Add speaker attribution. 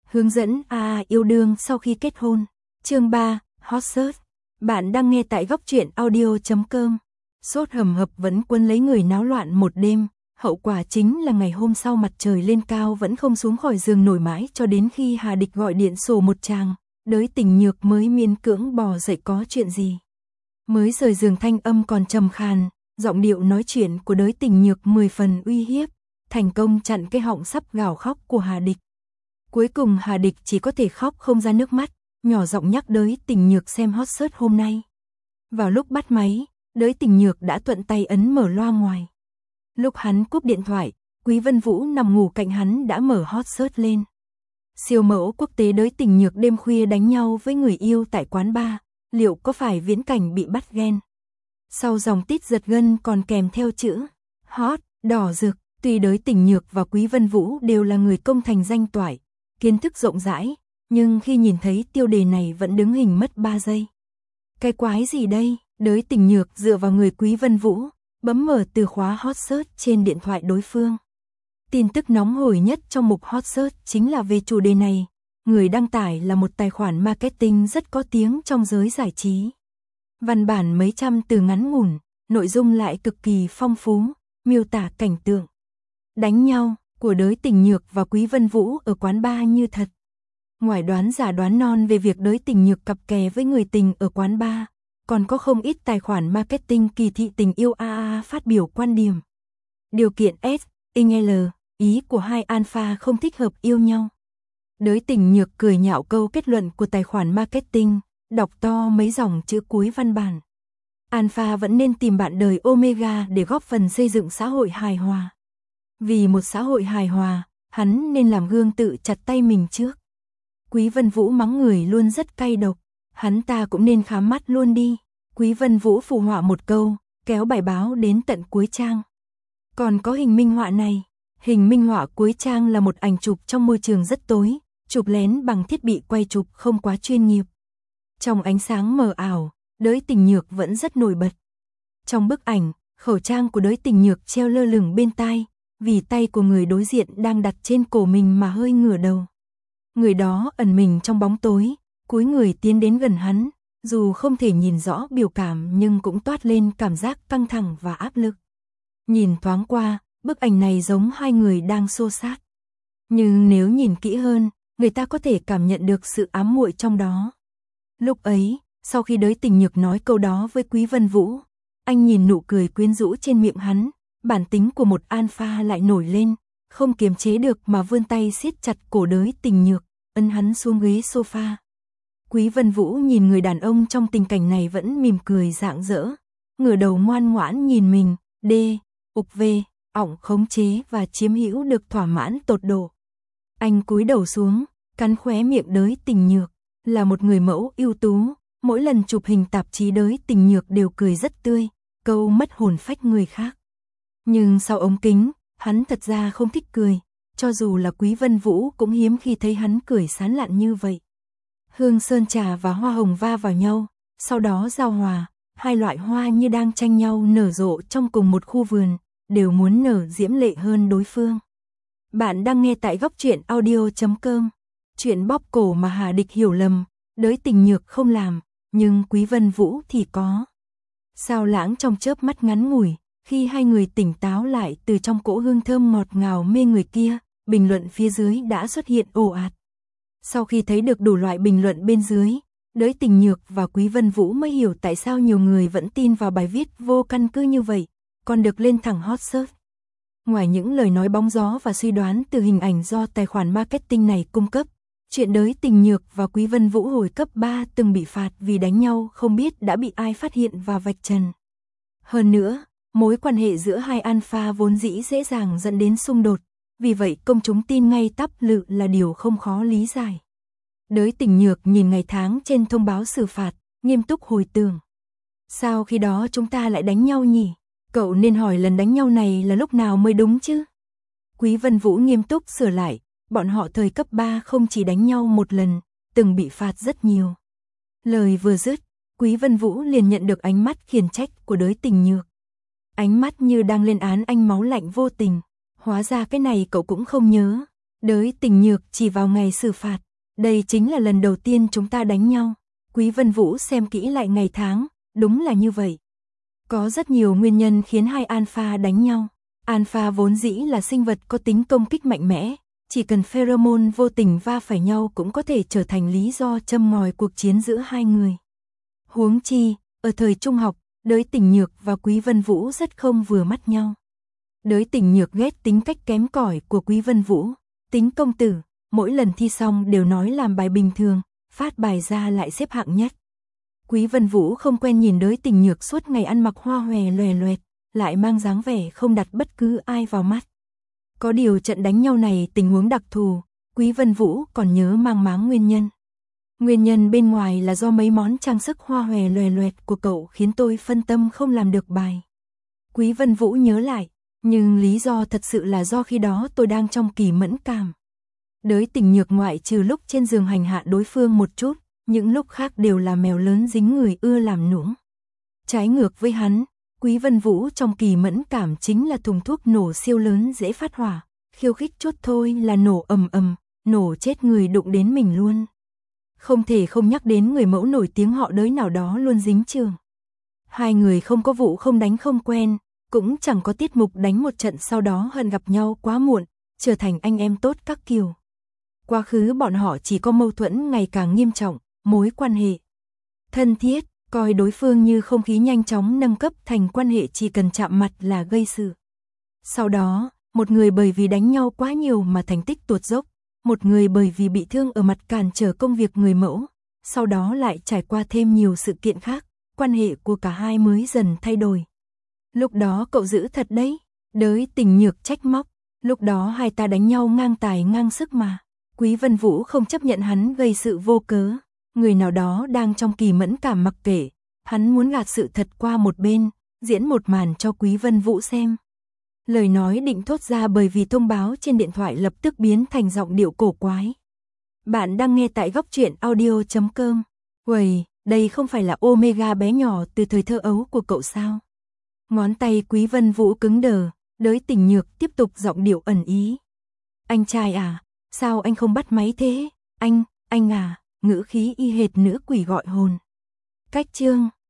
Speaker 1: Hướng dẫn yêu đương sau khi kết hôn. Chương 3, Hot Search. Bạn đang nghe tại góc truyện audio.com. Sốt hầm hập vẫn quấn lấy người náo loạn một đêm. Hậu quả chính là ngày hôm sau mặt trời lên cao vẫn không xuống khỏi giường nổi mãi cho đến khi Hà Địch gọi điện sổ một tràng. Đới Tình Nhược mới miễn cưỡng bò dậy. Có chuyện gì? Mới rời giường thanh âm còn trầm khàn, giọng điệu nói chuyện của Đới Tình Nhược 10 phần uy hiếp, thành công chặn cái họng sắp gào khóc của Hà Địch. Cuối cùng Hà Địch chỉ có thể khóc không ra nước mắt, nhỏ giọng nhắc Đới Tình Nhược xem hot search hôm nay. Vào lúc bắt máy, Đới Tình Nhược đã thuận tay ấn mở loa ngoài. Lúc hắn cúp điện thoại, Quý Vân Vũ nằm ngủ cạnh hắn đã mở hot search lên. Siêu mẫu quốc tế Đới Tình Nhược đêm khuya đánh nhau với người yêu tại quán bar, liệu có phải viễn cảnh bị bắt ghen? Sau dòng tít giật gân còn kèm theo chữ hot, đỏ rực. Tuy Đới Tình Nhược và Quý Vân Vũ đều là người công thành danh toại, kiến thức rộng rãi, nhưng khi nhìn thấy tiêu đề này vẫn đứng hình mất 3 giây. Cái quái gì đây? Đới Tình Nhược dựa vào người Quý Vân Vũ, bấm mở từ khóa hot search trên điện thoại đối phương. Tin tức nóng hổi nhất trong mục hot search chính là về chủ đề này. Người đăng tải là một tài khoản marketing rất có tiếng trong giới giải trí. Văn bản mấy trăm từ ngắn ngủn, nội dung lại cực kỳ phong phú, miêu tả cảnh tượng đánh nhau của Đới Tình Nhược và Quý Vân Vũ ở quán bar như thật. Ngoài đoán giả đoán non về việc Đới Tình Nhược cặp kè với người tình ở quán bar, còn có không ít tài khoản marketing kỳ thị tình yêu phát biểu quan điểm. Điều kiện S, L, ý của hai alpha không thích hợp yêu nhau. Đới Tình Nhược cười nhạo câu kết luận của tài khoản marketing, đọc to mấy dòng chữ cuối văn bản. Alpha vẫn nên tìm bạn đời Omega để góp phần xây dựng xã hội hài hòa. Vì một xã hội hài hòa, hắn nên làm gương tự chặt tay mình trước. Quý Vân Vũ mắng người luôn rất cay độc, hắn ta cũng nên khám mắt luôn đi. Quý Vân Vũ phụ họa một câu, kéo bài báo đến tận cuối trang. Còn có hình minh họa này. Hình minh họa cuối trang là một ảnh chụp trong môi trường rất tối, chụp lén bằng thiết bị quay chụp không quá chuyên nghiệp. Trong ánh sáng mờ ảo, Đới Tình Nhược vẫn rất nổi bật. Trong bức ảnh, khẩu trang của Đới Tình Nhược treo lơ lửng bên tai, vì tay của người đối diện đang đặt trên cổ mình mà hơi ngửa đầu. Người đó ẩn mình trong bóng tối, cúi người tiến đến gần hắn, dù không thể nhìn rõ biểu cảm nhưng cũng toát lên cảm giác căng thẳng và áp lực. Nhìn thoáng qua, bức ảnh này giống hai người đang xô xát. Nhưng nếu nhìn kỹ hơn, người ta có thể cảm nhận được sự ám muội trong đó. Lúc ấy, sau khi Đới Tình Nhược nói câu đó với Quý Vân Vũ, anh nhìn nụ cười quyến rũ trên miệng hắn, bản tính của một alpha lại nổi lên, không kiềm chế được mà vươn tay siết chặt cổ Đới Tình Nhược, ấn hắn xuống ghế sofa. Quý Vân Vũ nhìn người đàn ông trong tình cảnh này vẫn mỉm cười rạng rỡ, ngửa đầu ngoan ngoãn nhìn mình, ục về, ỏng khống chế và chiếm hữu được thỏa mãn tột độ. Anh cúi đầu xuống, cắn khóe miệng Đới Tình Nhược, là một người mẫu ưu tú, mỗi lần chụp hình tạp chí Đới Tình Nhược đều cười rất tươi, câu mất hồn phách người khác. Nhưng sau ống kính, hắn thật ra không thích cười, cho dù là Quý Vân Vũ cũng hiếm khi thấy hắn cười sán lạn như vậy. Hương sơn trà và hoa hồng va vào nhau, sau đó giao hòa, hai loại hoa như đang tranh nhau nở rộ trong cùng một khu vườn, đều muốn nở diễm lệ hơn đối phương. Bạn đang nghe tại góc truyện audio.com. Chuyện bóp cổ mà Hà Địch hiểu lầm, Đới Tình Nhược không làm, nhưng Quý Vân Vũ thì có. Sao lãng trong chớp mắt ngắn ngủi, khi hai người tỉnh táo lại từ trong cỗ hương thơm ngọt ngào mê người kia, bình luận phía dưới đã xuất hiện ồ ạt. Sau khi thấy được đủ loại bình luận bên dưới, Đới Tình Nhược và Quý Vân Vũ mới hiểu tại sao nhiều người vẫn tin vào bài viết vô căn cứ như vậy, còn được lên thẳng hot search. Ngoài những lời nói bóng gió và suy đoán từ hình ảnh do tài khoản marketing này cung cấp, chuyện Đới Tình Nhược và Quý Vân Vũ hồi cấp 3 từng bị phạt vì đánh nhau không biết đã bị ai phát hiện và vạch trần. Hơn nữa, mối quan hệ giữa hai alpha vốn dĩ dễ dàng dẫn đến xung đột, vì vậy công chúng tin ngay tắp lự là điều không khó lý giải. Đới Tình Nhược nhìn ngày tháng trên thông báo xử phạt, nghiêm túc hồi tưởng. Sao khi đó chúng ta lại đánh nhau nhỉ? Cậu nên hỏi lần đánh nhau này là lúc nào mới đúng chứ? Quý Vân Vũ nghiêm túc sửa lại, bọn họ thời cấp 3 không chỉ đánh nhau một lần, từng bị phạt rất nhiều. Lời vừa dứt, Quý Vân Vũ liền nhận được ánh mắt khiển trách của Đới Tình Nhược. Ánh mắt như đang lên án anh máu lạnh vô tình. Hóa ra cái này cậu cũng không nhớ. Đới Tình Nhược chỉ vào ngày xử phạt. Đây chính là lần đầu tiên chúng ta đánh nhau. Quý Vân Vũ xem kỹ lại ngày tháng, đúng là như vậy. Có rất nhiều nguyên nhân khiến hai alpha đánh nhau. Alpha vốn dĩ là sinh vật có tính công kích mạnh mẽ, chỉ cần pheromone vô tình va phải nhau cũng có thể trở thành lý do châm ngòi cuộc chiến giữa hai người. Huống chi, ở thời trung học, Đới Tình Nhược và Quý Vân Vũ rất không vừa mắt nhau. Đới Tình Nhược ghét tính cách kém cỏi của Quý Vân Vũ, tính công tử, mỗi lần thi xong đều nói làm bài bình thường, phát bài ra lại xếp hạng nhất. Quý Vân Vũ không quen nhìn Đới Tình Nhược suốt ngày ăn mặc hoa hòe loè loẹt, lại mang dáng vẻ không đặt bất cứ ai vào mắt. Có điều trận đánh nhau này tình huống đặc thù, Quý Vân Vũ còn nhớ mang máng nguyên nhân. Nguyên nhân bên ngoài là do mấy món trang sức hoa hòe loè loẹt của cậu khiến tôi phân tâm không làm được bài. Quý Vân Vũ nhớ lại, nhưng lý do thật sự là do khi đó tôi đang trong kỳ mẫn cảm. Đới Tình Nhược ngoại trừ lúc trên giường hành hạ đối phương một chút, những lúc khác đều là mèo lớn dính người ưa làm nũng. Trái ngược với hắn, Quý Vân Vũ trong kỳ mẫn cảm chính là thùng thuốc nổ siêu lớn dễ phát hỏa, khiêu khích chút thôi là nổ ầm ầm, nổ chết người đụng đến mình luôn. Không thể không nhắc đến người mẫu nổi tiếng họ Đới nào đó luôn dính trường. Hai người không có vụ không đánh không quen, cũng chẳng có tiết mục đánh một trận sau đó hận gặp nhau quá muộn, trở thành anh em tốt các kiểu. Quá khứ bọn họ chỉ có mâu thuẫn ngày càng nghiêm trọng, mối quan hệ thân thiết, coi đối phương như không khí nhanh chóng nâng cấp thành quan hệ chỉ cần chạm mặt là gây sự. Sau đó, một người bởi vì đánh nhau quá nhiều mà thành tích tuột dốc, một người bởi vì bị thương ở mặt cản trở công việc người mẫu, sau đó lại trải qua thêm nhiều sự kiện khác, quan hệ của cả hai mới dần thay đổi. Lúc đó cậu giữ thật đấy, Đới Tình Nhược trách móc, lúc đó hai ta đánh nhau ngang tài ngang sức mà. Quý Vân Vũ không chấp nhận hắn gây sự vô cớ, người nào đó đang trong kỳ mẫn cảm mặc kệ, hắn muốn gạt sự thật qua một bên, diễn một màn cho Quý Vân Vũ xem. Lời nói định thốt ra bởi vì thông báo trên điện thoại lập tức biến thành giọng điệu cổ quái. Bạn đang nghe tại goctruyện.audio.com. Uầy, đây không phải là Omega bé nhỏ từ thời thơ ấu của cậu sao? Ngón tay Quý Vân Vũ cứng đờ, Đới Tình Nhược tiếp tục giọng điệu ẩn ý. Anh trai à, sao anh không bắt máy thế? Anh à, ngữ khí y hệt nữ quỷ gọi hồn. Cách chương